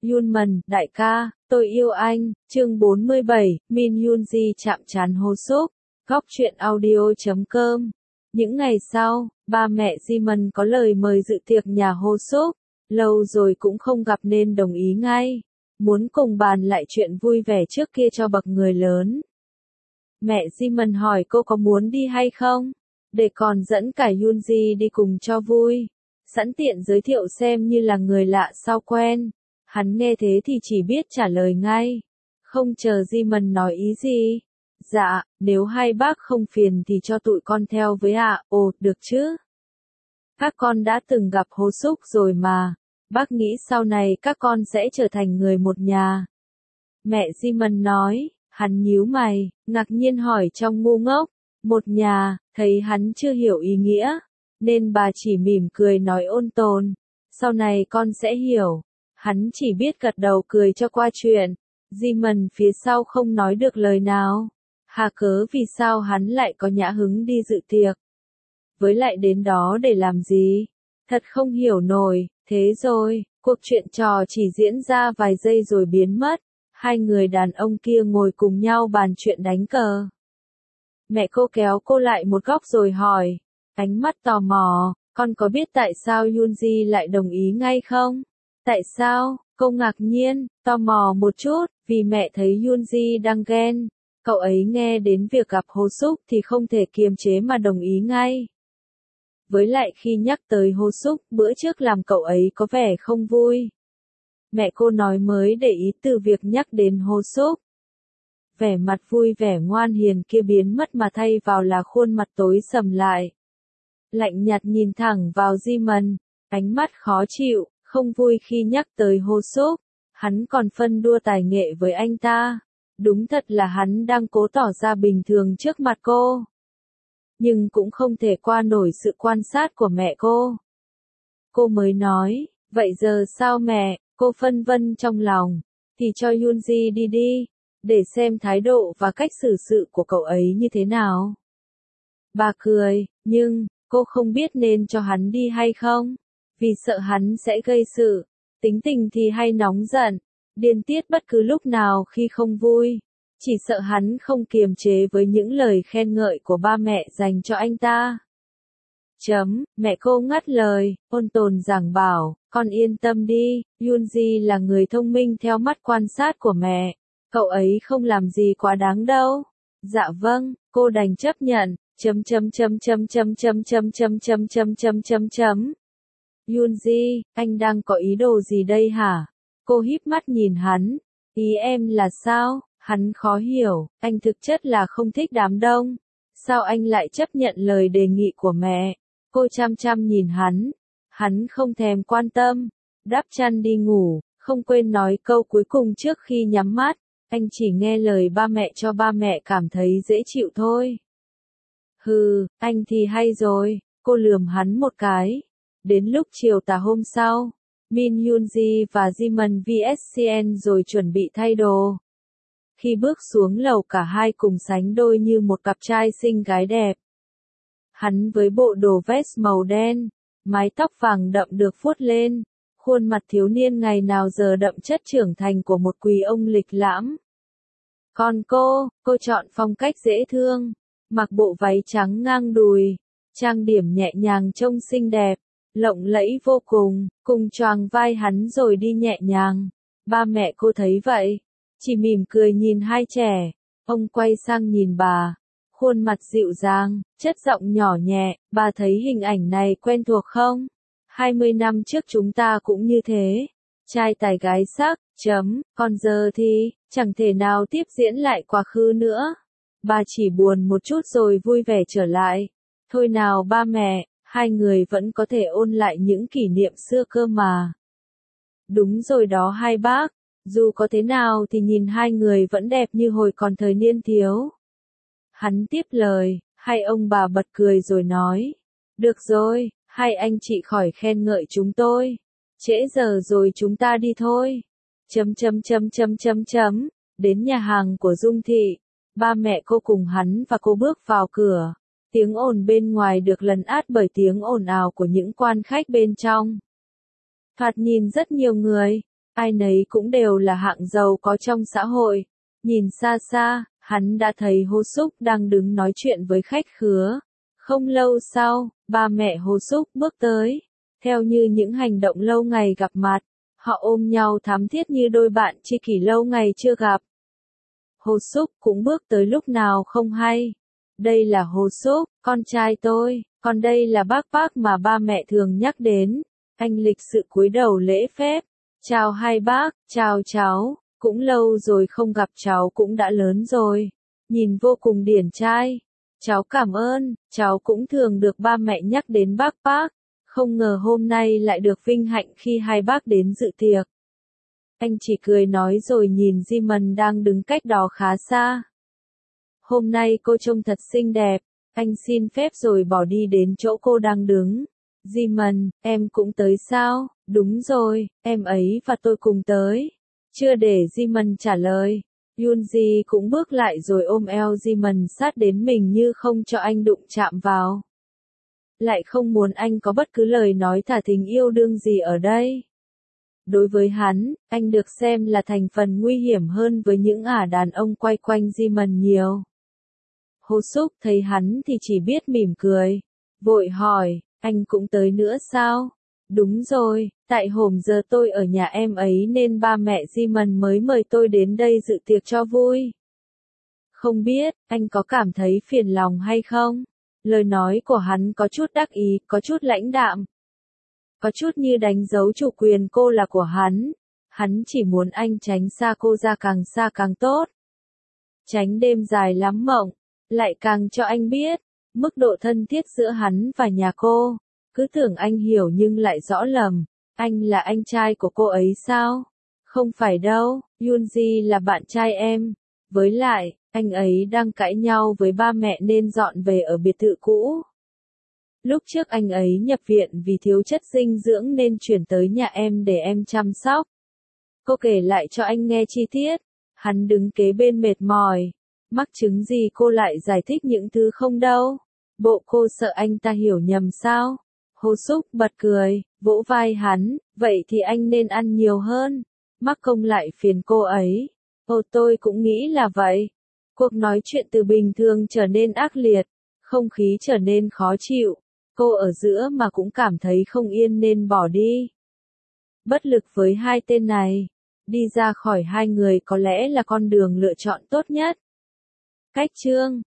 Yunman, đại ca, tôi yêu anh, chương 47, Min Yoonji chạm trán Ho Suk, góc truyện audio.com. Những ngày sau, ba mẹ Jimin có lời mời dự tiệc nhà Ho Suk, lâu rồi cũng không gặp nên đồng ý ngay, muốn cùng bàn lại chuyện vui vẻ trước kia cho bậc người lớn. Mẹ Jimin hỏi cô có muốn đi hay không, để còn dẫn cả Yoonji đi cùng cho vui, sẵn tiện giới thiệu xem như là người lạ sao quen. Hắn nghe thế thì chỉ biết trả lời ngay, không chờ Jimin nói ý gì. Dạ, nếu hai bác không phiền thì cho tụi con theo với ạ. Ồ, được chứ. Các con đã từng gặp Ho Suk rồi mà, bác nghĩ sau này các con sẽ trở thành người một nhà. Mẹ Jimin nói, hắn nhíu mày, ngạc nhiên hỏi trong ngu ngốc, một nhà, thấy hắn chưa hiểu ý nghĩa, nên bà chỉ mỉm cười nói ôn tồn, sau này con sẽ hiểu. Hắn chỉ biết gật đầu cười cho qua chuyện. Jimin phía sau không nói được lời nào. Hà cớ vì sao hắn lại có nhã hứng đi dự tiệc. Với lại đến đó để làm gì? Thật không hiểu nổi. Thế rồi, cuộc chuyện trò chỉ diễn ra vài giây rồi biến mất. Hai người đàn ông kia ngồi cùng nhau bàn chuyện đánh cờ. Mẹ cô kéo cô lại một góc rồi hỏi. Ánh mắt tò mò, con có biết tại sao Yoonji lại đồng ý ngay không? Tại sao? Cô ngạc nhiên, tò mò một chút, vì mẹ thấy Yoonji đang ghen. Cậu ấy nghe đến việc gặp Ho Suk thì không thể kiềm chế mà đồng ý ngay. Với lại khi nhắc tới Ho Suk, bữa trước làm cậu ấy có vẻ không vui. Mẹ cô nói mới để ý từ việc nhắc đến Ho Suk. Vẻ mặt vui vẻ ngoan hiền kia biến mất mà thay vào là khuôn mặt tối sầm lại. Lạnh nhạt nhìn thẳng vào Jimin, ánh mắt khó chịu. Không vui khi nhắc tới Ho Suk, hắn còn phân đua tài nghệ với anh ta. Đúng thật là hắn đang cố tỏ ra bình thường trước mặt cô. Nhưng cũng không thể qua nổi sự quan sát của mẹ cô. Cô mới nói, vậy giờ sao mẹ, cô phân vân trong lòng, thì cho Yoonji đi đi, để xem thái độ và cách xử sự của cậu ấy như thế nào. Bà cười, nhưng, cô không biết nên cho hắn đi hay không. Vì sợ hắn sẽ gây sự, tính tình thì hay nóng giận, điên tiết bất cứ lúc nào khi không vui, chỉ sợ hắn không kiềm chế với những lời khen ngợi của ba mẹ dành cho anh ta. Mẹ cô ngắt lời, ôn tồn giảng bảo, con yên tâm đi, Yoonji là người thông minh theo mắt quan sát của mẹ, cậu ấy không làm gì quá đáng đâu. Dạ vâng, cô đành chấp nhận. Yoonji, anh đang có ý đồ gì đây hả? Cô híp mắt nhìn hắn. Ý em là sao? Hắn khó hiểu, anh thực chất là không thích đám đông. Sao anh lại chấp nhận lời đề nghị của mẹ? Cô chăm chăm nhìn hắn. Hắn không thèm quan tâm. Đắp chăn đi ngủ, không quên nói câu cuối cùng trước khi nhắm mắt. Anh chỉ nghe lời ba mẹ cho ba mẹ cảm thấy dễ chịu thôi. Hừ, anh thì hay rồi. Cô lườm hắn một cái. Đến lúc chiều tà hôm sau, Min Yoonji và Jimin vs rồi chuẩn bị thay đồ. Khi bước xuống lầu cả hai cùng sánh đôi như một cặp trai xinh gái đẹp. Hắn với bộ đồ vest màu đen, mái tóc vàng đậm được vuốt lên, khuôn mặt thiếu niên ngày nào giờ đậm chất trưởng thành của một quý ông lịch lãm. Còn cô chọn phong cách dễ thương, mặc bộ váy trắng ngang đùi, trang điểm nhẹ nhàng trông xinh đẹp. Lộng lẫy vô cùng, cùng choàng vai hắn rồi đi nhẹ nhàng. Ba mẹ cô thấy vậy, chỉ mỉm cười nhìn hai trẻ. Ông quay sang nhìn bà, khuôn mặt dịu dàng, chất giọng nhỏ nhẹ, bà thấy hình ảnh này quen thuộc không? 20 năm trước chúng ta cũng như thế. Trai tài gái sắc, còn giờ thì, chẳng thể nào tiếp diễn lại quá khứ nữa. Bà chỉ buồn một chút rồi vui vẻ trở lại. Thôi nào ba mẹ. Hai người vẫn có thể ôn lại những kỷ niệm xưa cơ mà. Đúng rồi đó hai bác, dù có thế nào thì nhìn hai người vẫn đẹp như hồi còn thời niên thiếu. Hắn tiếp lời, hai ông bà bật cười rồi nói. Được rồi, hai anh chị khỏi khen ngợi chúng tôi. Trễ giờ rồi chúng ta đi thôi. Đến nhà hàng của Dung Thị, ba mẹ cô cùng hắn và cô bước vào cửa. Tiếng ồn bên ngoài được lấn át bởi tiếng ồn ào của những quan khách bên trong. Thoạt nhìn rất nhiều người, ai nấy cũng đều là hạng giàu có trong xã hội. Nhìn xa xa, hắn đã thấy Hồ Súc đang đứng nói chuyện với khách khứa. Không lâu sau, ba mẹ Hồ Súc bước tới. Theo như những hành động lâu ngày gặp mặt, họ ôm nhau thắm thiết như đôi bạn tri kỷ lâu ngày chưa gặp. Hồ Súc cũng bước tới lúc nào không hay. Đây là Hồ Súc, con trai tôi, còn đây là bác mà ba mẹ thường nhắc đến. Anh lịch sự cúi đầu lễ phép. Chào hai bác, chào cháu, cũng lâu rồi không gặp, cháu cũng đã lớn rồi. Nhìn vô cùng điển trai. Cháu cảm ơn, cháu cũng thường được ba mẹ nhắc đến bác. Không ngờ hôm nay lại được vinh hạnh khi hai bác đến dự tiệc. Anh chỉ cười nói rồi nhìn Jimon đang đứng cách đó khá xa. Hôm nay cô trông thật xinh đẹp, anh xin phép rồi bỏ đi đến chỗ cô đang đứng. Jimon, em cũng tới sao? Đúng rồi, em ấy và tôi cùng tới. Chưa để Jimon trả lời, Yoonji cũng bước lại rồi ôm eo Jimon sát đến mình như không cho anh đụng chạm vào. Lại không muốn anh có bất cứ lời nói thả thính yêu đương gì ở đây. Đối với hắn, anh được xem là thành phần nguy hiểm hơn với những đàn ông quay quanh Jimon nhiều. Hồ Súc thấy hắn thì chỉ biết mỉm cười. Vội hỏi, anh cũng tới nữa sao? Đúng rồi, tại hôm giờ tôi ở nhà em ấy nên ba mẹ Jimon mới mời tôi đến đây dự tiệc cho vui. Không biết, anh có cảm thấy phiền lòng hay không? Lời nói của hắn có chút đắc ý, có chút lãnh đạm. Có chút như đánh dấu chủ quyền cô là của hắn. Hắn chỉ muốn anh tránh xa cô ra càng xa càng tốt. Tránh đêm dài lắm mộng. Lại càng cho anh biết, mức độ thân thiết giữa hắn và nhà cô. Cứ tưởng anh hiểu nhưng lại rõ lầm. Anh là anh trai của cô ấy sao? Không phải đâu, Yoonji là bạn trai em. Với lại, anh ấy đang cãi nhau với ba mẹ nên dọn về ở biệt thự cũ. Lúc trước anh ấy nhập viện vì thiếu chất dinh dưỡng nên chuyển tới nhà em để em chăm sóc. Cô kể lại cho anh nghe chi tiết. Hắn đứng kế bên mệt mỏi. Mắc chứng gì cô lại giải thích những thứ không đâu. Bộ cô sợ anh ta hiểu nhầm sao? Hồ Súc bật cười, vỗ vai hắn, vậy thì anh nên ăn nhiều hơn. Mắc công lại phiền cô ấy. Ồ, tôi cũng nghĩ là vậy. Cuộc nói chuyện từ bình thường trở nên ác liệt, không khí trở nên khó chịu. Cô ở giữa mà cũng cảm thấy không yên nên bỏ đi. Bất lực với hai tên này. Đi ra khỏi hai người có lẽ là con đường lựa chọn tốt nhất. Cách chương